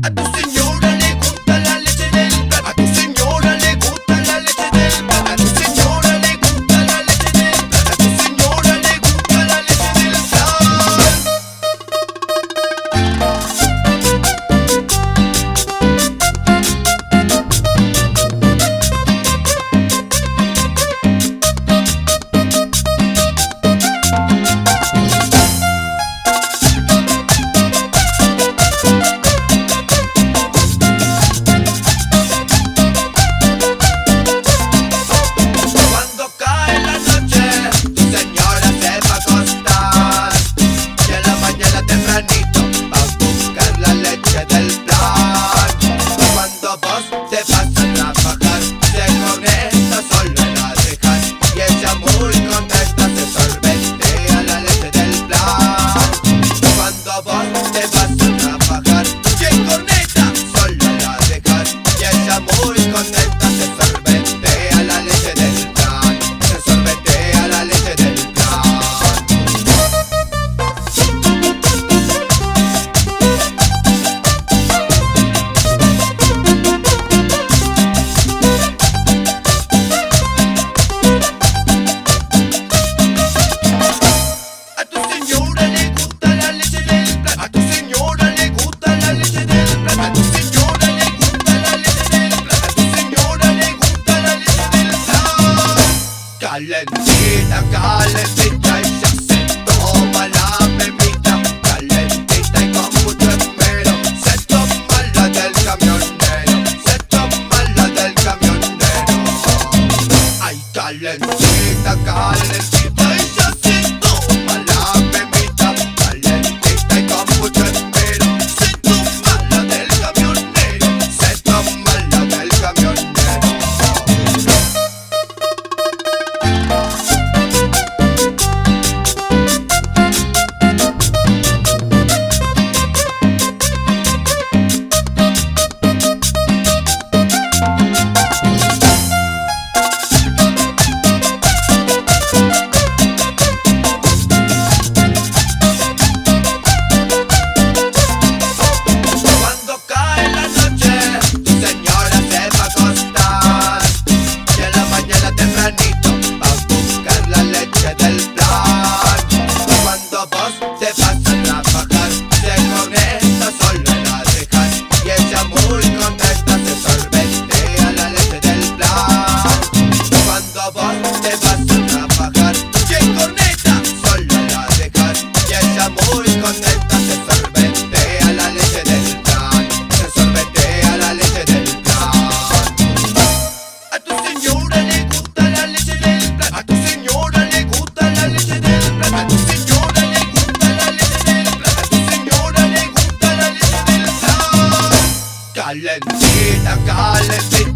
A tu señora le gusta la leche del plan. A tu señora le gusta la leche del plan. A tu señora le gusta la leche del plan. A tu señora le gusta la leche del calentita, calentita, y ya se toma la memita. Calentita y con mucho esmero, se toma la del camionero, se toma la del camionero. Ay, calentita, calentita, y ya se toma la memita. Calentita y con mucho esmero, se toma la del camionero, se toma la del camionero. Calentita, calentita.